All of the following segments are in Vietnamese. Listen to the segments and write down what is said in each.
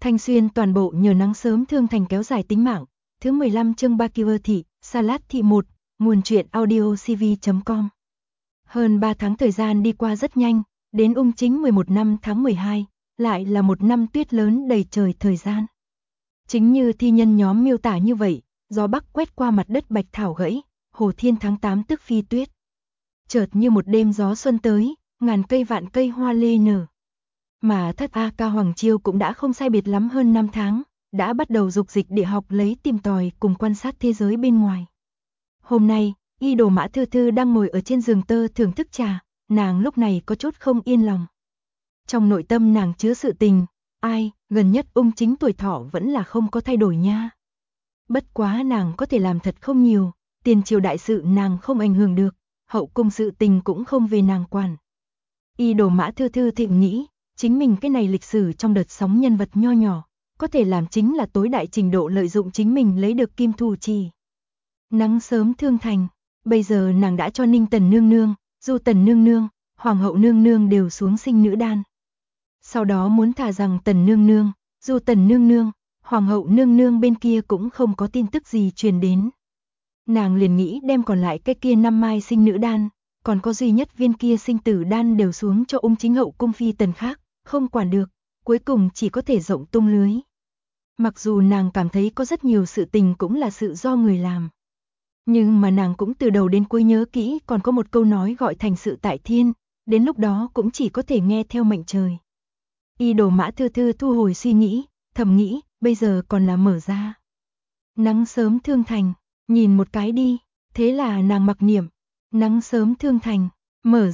Thanh Xuyên toàn bộ nhờ nắng sớm thương thành kéo dài tính mạng. Thứ 15 chương Bakiver thị, Salad thị 1, nguồn truyện audiocv.com. Hơn 3 tháng thời gian đi qua rất nhanh, đến ung chính 11 năm tháng 12, lại là một năm tuyết lớn đầy trời thời gian. Chính như thi nhân nhóm miêu tả như vậy, gió bắc quét qua mặt đất bạch thảo gãy, hồ thiên tháng 8 tức phi tuyết. Chợt như một đêm gió xuân tới, ngàn cây vạn cây hoa lê nở. Mà thất A Ca Hoàng Chiêu cũng đã không sai biệt lắm hơn 5 tháng, đã bắt đầu dục dịch địa học lấy tìm tòi cùng quan sát thế giới bên ngoài. Hôm nay, Y Đồ Mã Thư Thư đang ngồi ở trên giường tơ thưởng thức trà, nàng lúc này có chút không yên lòng. Trong nội tâm nàng chứa sự tình, ai, gần nhất ung chính tuổi thọ vẫn là không có thay đổi nha. Bất quá nàng có thể làm thật không nhiều, tiền triều đại sự nàng không ảnh hưởng được, hậu cung sự tình cũng không về nàng quản. Y Đồ Mã Thư Thư thịnh nghĩ, chính mình cái này lịch sử trong đợt sóng nhân vật nho nhỏ, có thể làm chính là tối đại trình độ lợi dụng chính mình lấy được kim thủ chỉ. Nắng sớm thương thành, bây giờ nàng đã cho Ninh Tần nương nương, Du Tần nương nương, Hoàng hậu nương nương đều xuống sinh nữ đan. Sau đó muốn thả rằng Tần nương nương, Du Tần nương nương, Hoàng hậu nương nương bên kia cũng không có tin tức gì truyền đến. Nàng liền nghĩ đem còn lại cái kia 5 mai sinh nữ đan, còn có duy nhất viên kia sinh tử đan đều xuống cho ung chính hậu cung phi tần khác, không quản được, cuối cùng chỉ có thể rộng tung lưới. Mặc dù nàng cảm thấy có rất nhiều sự tình cũng là sự do người làm. Nhưng mà nàng cũng từ đầu đến cuối nhớ kỹ còn có một câu nói gọi thành sự tại thiên, đến lúc đó cũng chỉ có thể nghe theo mệnh trời. Y Đồ Mã Thư Thư thu hồi suy nghĩ, thầm nghĩ, bây giờ còn là mở ra. Nắng sớm thương thành, nhìn một cái đi, thế là nàng mặc niệm, nắng sớm thương thành, mở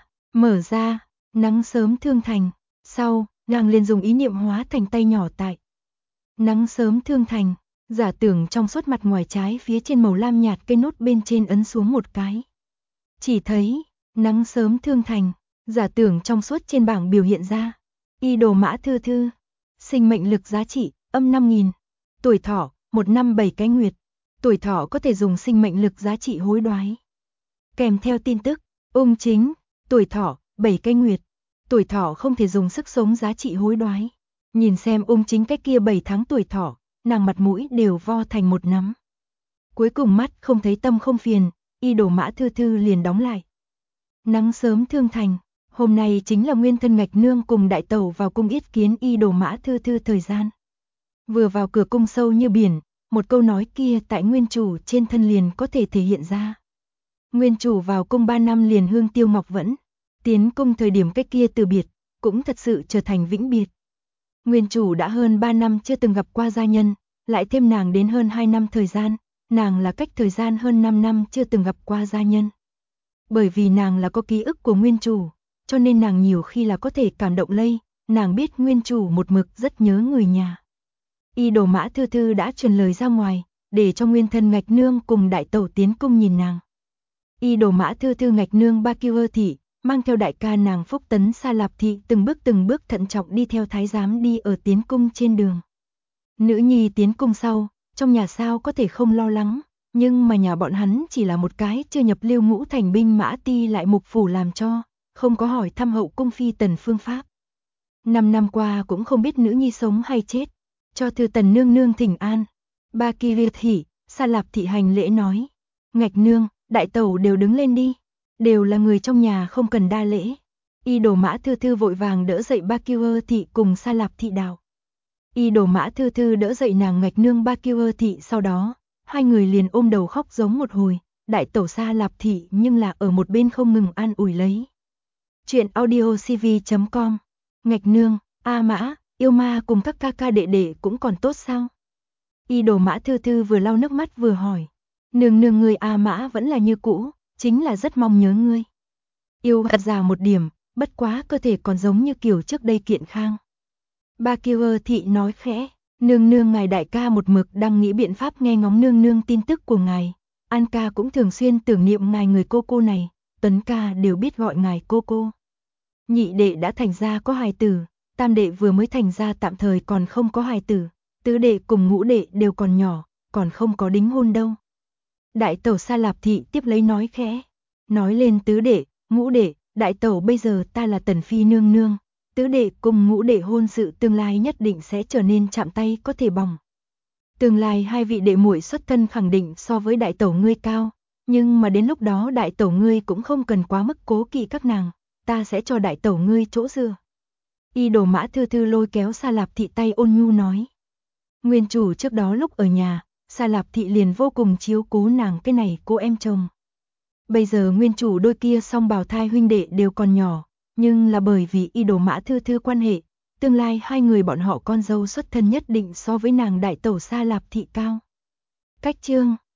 ra, nắng sớm thương thành, sau, nàng liền dùng ý niệm hóa thành tay nhỏ tại. Nắng sớm thương thành, giả tưởng trong suốt mặt ngoài trái phía trên màu lam nhạt cây nốt bên trên ấn xuống một cái. Chỉ thấy, nắng sớm thương thành, giả tưởng trong suốt trên bảng biểu hiện ra. Y Đồ Mã Thư Thư, sinh mệnh lực giá trị, âm 5.000, tuổi thọ, 1 năm 7 cái nguyệt, tuổi thọ có thể dùng sinh mệnh lực giá trị hối đoái. Kèm theo tin tức, ung chính, tuổi thọ, 7 cái nguyệt, tuổi thọ không thể dùng sức sống giá trị hối đoái. Nhìn xem ung chính cái kia 7 tháng tuổi thọ, nàng mặt mũi đều vo thành một nắm. Cuối cùng mắt không thấy tâm không phiền, Y Đồ Mã Thư Thư liền đóng lại. Nắng sớm thương thành, hôm nay chính là nguyên thân Ngạch Nương cùng đại tẩu vào cung yết kiến Y Đồ Mã Thư Thư thời gian. Vừa vào cửa cung sâu như biển, một câu nói kia tại nguyên chủ trên thân liền có thể thể hiện ra. Nguyên chủ vào cung 3 năm liền hương tiêu ngọc vẫn, tiến cung thời điểm cách kia từ biệt, cũng thật sự trở thành vĩnh biệt. Nguyên chủ đã hơn 3 năm chưa từng gặp qua gia nhân, lại thêm nàng đến hơn 2 năm thời gian, nàng là cách thời gian hơn 5 năm chưa từng gặp qua gia nhân. Bởi vì nàng là có ký ức của nguyên chủ, cho nên nàng nhiều khi là có thể cảm động lây, nàng biết nguyên chủ một mực rất nhớ người nhà. Y Đồ Mã Thư Thư đã truyền lời ra ngoài, để cho nguyên thân Ngạch Nương cùng đại tẩu tiến cung nhìn nàng. Y Đồ Mã Thư Thư Ngạch Nương Bakiver thị, mang theo đại ca nàng Phúc Tấn Sa Lạp thị từng bước thận trọng đi theo thái giám đi ở tiến cung trên đường. Nữ nhi tiến cung sau, trong nhà sao có thể không lo lắng, nhưng mà nhà bọn hắn chỉ là một cái chưa nhập lưu ngũ thành binh mã ti lại mục phủ làm cho, không có hỏi thăm hậu cung phi tần phương pháp. 5 năm qua cũng không biết nữ nhi sống hay chết, cho Thư Tần nương nương thỉnh an. Bakiver thị, Sa Lạp thị hành lễ nói, Ngạch Nương, đại tẩu đều đứng lên đi. Đều là người trong nhà không cần đa lễ. Y Đồ Mã Thư Thư vội vàng đỡ dậy Bakiver thị cùng Sa Lạp thị đạo. Y Đồ Mã Thư Thư đỡ dậy nàng Ngạch Nương Bakiver thị, sau đó, hai người liền ôm đầu khóc giống một hồi, đại tẩu Sa Lạp thị nhưng là ở một bên không ngừng an ủi lấy. Chuyện audiocv.com. Ngạch Nương, A Mã, yêu ma cùng các ca ca đệ đệ cũng còn tốt sao? Y Đồ Mã Thư Thư vừa lau nước mắt vừa hỏi. Nương nương người A Mã vẫn là như cũ, chính là rất mong nhớ ngươi. Yêu hạt già một điểm, bất quá cơ thể còn giống như kiểu trước đây kiện khang. Bakiver thị nói khẽ, nương nương ngài đại ca một mực đang nghĩ biện pháp nghe ngóng nương nương tin tức của ngài. An ca cũng thường xuyên tưởng niệm ngài người cô cô này, Tuấn ca đều biết gọi ngài cô cô. Nhị đệ đã thành ra có hài tử, tam đệ vừa mới thành ra tạm thời còn không có hài tử, tứ đệ cùng ngũ đệ đều còn nhỏ, còn không có đính hôn đâu. Đại tẩu Sa Lạp thị tiếp lấy nói khẽ, nói lên tứ đệ, ngũ đệ, đại tẩu bây giờ ta là Tần phi nương nương, tứ đệ cùng ngũ đệ hôn sự tương lai nhất định sẽ trở nên chạm tay có thể bỏng. Tương lai hai vị đệ muội xuất thân khẳng định so với đại tẩu ngươi cao, nhưng mà đến lúc đó đại tẩu ngươi cũng không cần quá mức cố kỵ các nàng, ta sẽ cho đại tẩu ngươi chỗ dựa. Y Đồ Mã Thư Thư lôi kéo Sa Lạp Thị tay ôn nhu nói. Nguyên chủ trước đó lúc ở nhà, Sa Lạp Thị liền vô cùng chiếu cố nàng cái này cô em chồng. Bây giờ nguyên chủ đôi kia song bào thai huynh đệ đều còn nhỏ, nhưng là bởi vì Y Đồ Mã Thư Thư quan hệ, tương lai hai người bọn họ con dâu xuất thân nhất định so với nàng đại tẩu Sa Lạp Thị cao. Cách chương